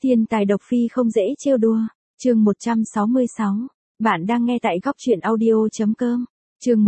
Thiên tài độc phi không dễ trêu đùa. Chương 166. Bạn đang nghe tại góc truyện audio.com. Chương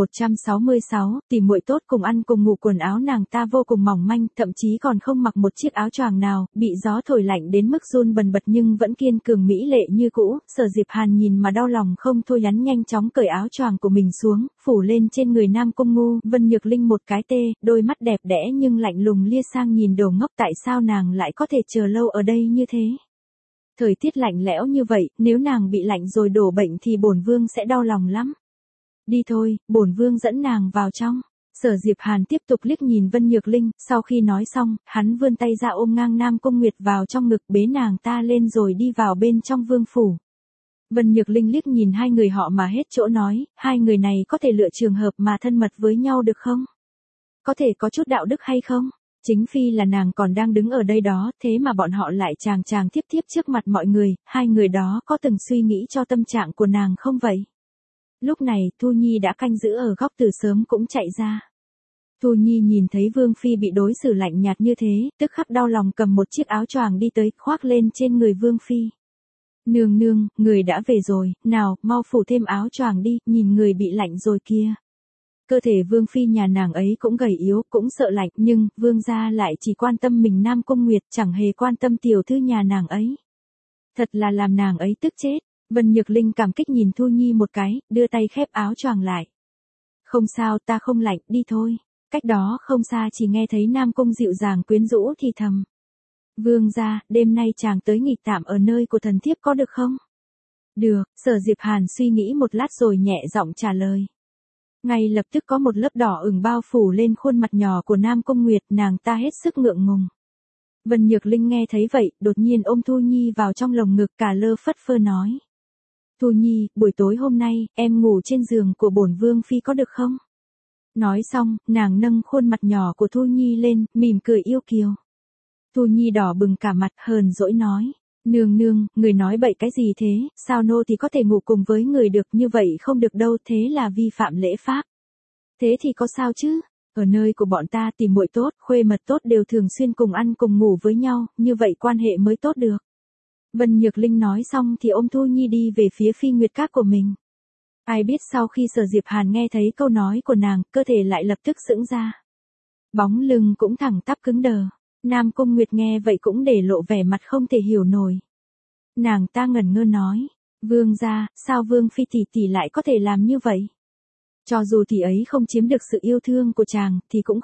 166, tìm muội tốt cùng ăn cùng ngủ. Quần áo nàng ta vô cùng mỏng manh, thậm chí còn không mặc một chiếc áo choàng nào, bị gió thổi lạnh đến mức run bần bật nhưng vẫn kiên cường mỹ lệ như cũ. Sở Diệp Hàn nhìn mà đau lòng không thôi, hắn nhanh chóng cởi áo choàng của mình xuống, phủ lên trên người Nam Cung Ngu. Vân Nhược Linh một cái tê, đôi mắt đẹp đẽ nhưng lạnh lùng lia sang nhìn đồ ngốc, tại sao nàng lại có thể chờ lâu ở đây như thế? Thời tiết lạnh lẽo như vậy, nếu nàng bị lạnh rồi đổ bệnh thì bổn vương sẽ đau lòng lắm. Đi thôi, bổn vương dẫn nàng vào trong. Sở Diệp Hàn tiếp tục liếc nhìn Vân Nhược Linh, sau khi nói xong, hắn vươn tay ra ôm ngang Nam Cung Nguyệt vào trong ngực, bế nàng ta lên rồi đi vào bên trong vương phủ. Vân Nhược Linh liếc nhìn hai người họ mà hết chỗ nói, hai người này có thể lựa trường hợp mà thân mật với nhau được không? Có thể có chút đạo đức hay không? Chính phi là nàng còn đang đứng ở đây đó, thế mà bọn họ lại chàng chàng thiếp thiếp trước mặt mọi người, hai người đó có từng suy nghĩ cho tâm trạng của nàng không vậy? Lúc này, Thu Nhi đã canh giữ ở góc từ sớm cũng chạy ra. Thu Nhi nhìn thấy Vương Phi bị đối xử lạnh nhạt như thế, tức khắc đau lòng cầm một chiếc áo choàng đi tới, khoác lên trên người Vương Phi. Nương nương, người đã về rồi, nào, mau phủ thêm áo choàng đi, nhìn người bị lạnh rồi kia. Cơ thể Vương Phi nhà nàng ấy cũng gầy yếu, cũng sợ lạnh, nhưng, Vương gia lại chỉ quan tâm mình Nam Cung Nguyệt, chẳng hề quan tâm tiểu thư nhà nàng ấy. Thật là làm nàng ấy tức chết. Vân Nhược Linh cảm kích nhìn Thu Nhi một cái, đưa tay khép áo choàng lại. Không sao, ta không lạnh, đi thôi. Cách đó không xa chỉ nghe thấy Nam Cung dịu dàng quyến rũ thì thầm. Vương gia, đêm nay chàng tới nghỉ tạm ở nơi của thần thiếp có được không? Được, Sở Diệp Hàn suy nghĩ một lát rồi nhẹ giọng trả lời. Ngay lập tức có một lớp đỏ ửng bao phủ lên khuôn mặt nhỏ của Nam Cung Nguyệt, nàng ta hết sức ngượng ngùng. Vân Nhược Linh nghe thấy vậy, đột nhiên ôm Thu Nhi vào trong lồng ngực, cả lơ phất phơ nói. Thu Nhi, buổi tối hôm nay, em ngủ trên giường của bổn Vương Phi có được không? Nói xong, nàng nâng khuôn mặt nhỏ của Thu Nhi lên, mỉm cười yêu kiều. Thu Nhi đỏ bừng cả mặt, hờn dỗi nói. Nương nương, người nói bậy cái gì thế, sao nô thì có thể ngủ cùng với người được, như vậy không được đâu, thế là vi phạm lễ pháp. Thế thì có sao chứ? Ở nơi của bọn ta tìm muội tốt, khuê mật tốt đều thường xuyên cùng ăn cùng ngủ với nhau, như vậy quan hệ mới tốt được. Vân Nhược Linh nói xong thì ôm Thu Nhi đi về phía Phi Nguyệt Các của mình. Ai biết sau khi Sở Diệp Hàn nghe thấy câu nói của nàng, cơ thể lại lập tức sững ra. Bóng lưng cũng thẳng tắp cứng đờ. Nam Cung Nguyệt nghe vậy cũng để lộ vẻ mặt không thể hiểu nổi. Nàng ta ngẩn ngơ nói, Vương gia, sao Vương Phi tỷ tỷ lại có thể làm như vậy? Cho dù tỷ ấy không chiếm được sự yêu thương của chàng, thì cũng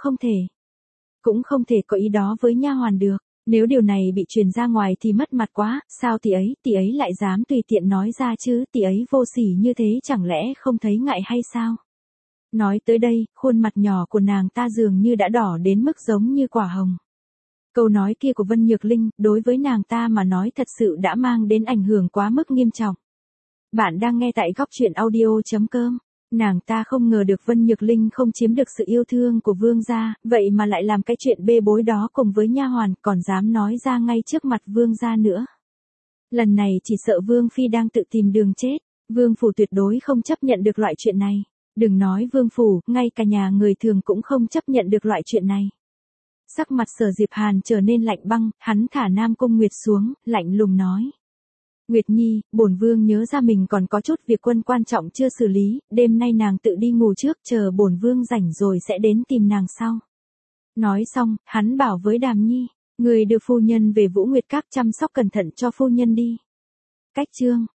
không thể có ý đó với nha hoàn được. Nếu điều này bị truyền ra ngoài thì mất mặt quá, sao tỷ ấy lại dám tùy tiện nói ra chứ, tỷ ấy vô sỉ như thế chẳng lẽ không thấy ngại hay sao? Nói tới đây, khuôn mặt nhỏ của nàng ta dường như đã đỏ đến mức giống như quả hồng. Câu nói kia của Vân Nhược Linh, đối với nàng ta mà nói thật sự đã mang đến ảnh hưởng quá mức nghiêm trọng. Bạn đang nghe tại góc truyện audio.com. Nàng ta không ngờ được Vân Nhược Linh không chiếm được sự yêu thương của vương gia, vậy mà lại làm cái chuyện bê bối đó cùng với nha hoàn, còn dám nói ra ngay trước mặt vương gia nữa. Lần này chỉ sợ Vương Phi đang tự tìm đường chết, Vương phủ tuyệt đối không chấp nhận được loại chuyện này. Đừng nói Vương phủ, ngay cả nhà người thường cũng không chấp nhận được loại chuyện này. Sắc mặt Sở Diệp Hàn trở nên lạnh băng, hắn thả Nam Cung Nguyệt xuống, lạnh lùng nói. Nguyệt Nhi, bổn vương nhớ ra mình còn có chút việc quân quan trọng chưa xử lý, đêm nay nàng tự đi ngủ trước, chờ bổn vương rảnh rồi sẽ đến tìm nàng sau. Nói xong, hắn bảo với Đàm Nhi, người đưa phu nhân về Vũ Nguyệt Các chăm sóc cẩn thận cho phu nhân đi. Cách chương